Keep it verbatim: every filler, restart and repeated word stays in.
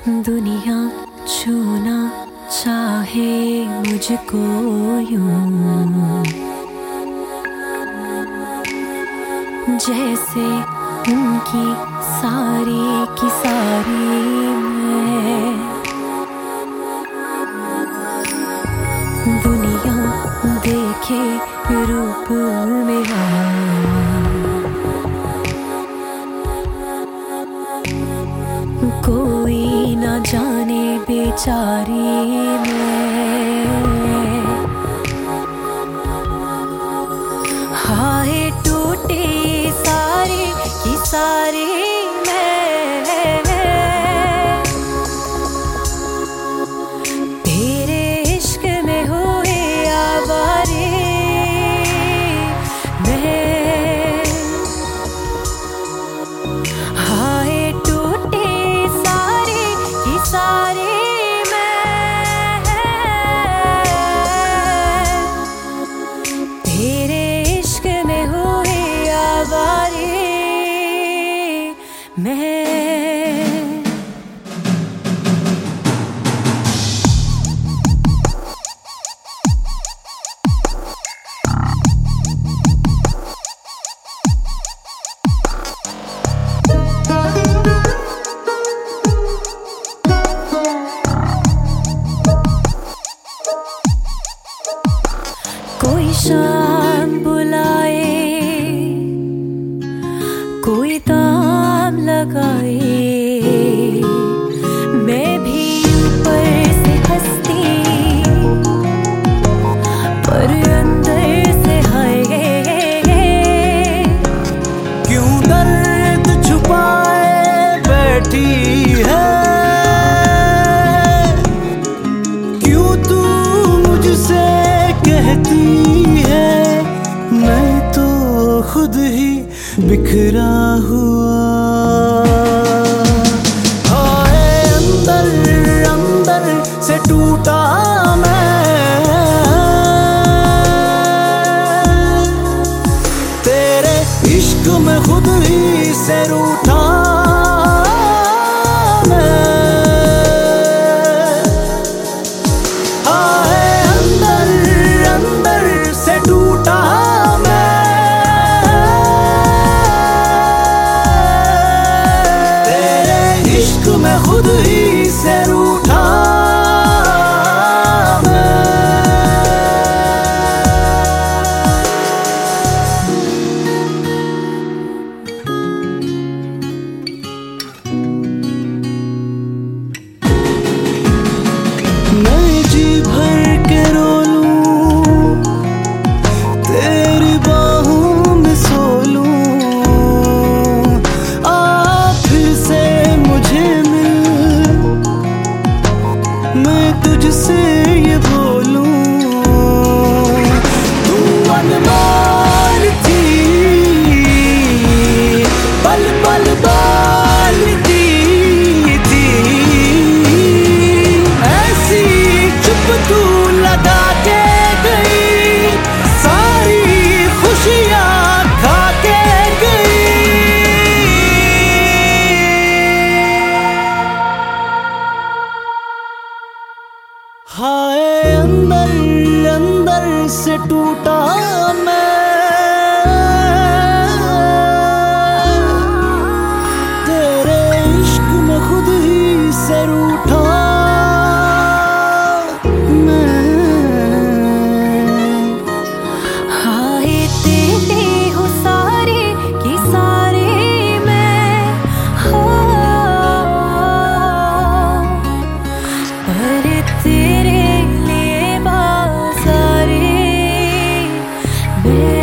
दुनिया छूना चाहे मुझको यूं, जैसे उनकी सारी की सारी मैं। दुनिया देखे रूप मेरा, कोई ना जाने बेचारी मैं। हाय टूटे सारे की सारी मैं, तेरे इश्क में हुए आवारे मैं। हाय टूटे सारे की सारी मैं, तेरे इश्क में हुए आवारे मैं। कोई शाम बुलाए, कोई ताम लगाए, मैं भी ऊपर से हंसती पर अंदर से हाय। क्यों दर्द छुपाए बैठी है, क्यों तू मुझसे कहती है, मैं तो खुद ही बिखरा हुआ। हाय अंदर अंदर से टूटा मैं, तेरे इश्क में खुद ही से रूठा मैं। हाय अंदर अंदर से टूटा मैं, तेरे इश्क में खुद ही से रूठा मैं जी भर के रो लूं, तेरी बाहों में सो लूं, आ फिर से मुझे मिल, मैं तुझसे ये बोलूं। तू अनमोल थी, पल पल बोलती थी, ऐसी चुप तू लगा के गई, सारी खुशियां खा के गई। हाय अंदर अंदर से टूटा मैं, तेरे इश्क में खुद ही से रूठा मैं। हाय तेरे हो सारे की सारे मैं, हाँ, पर तेरे लिए बाज़ारे मैं।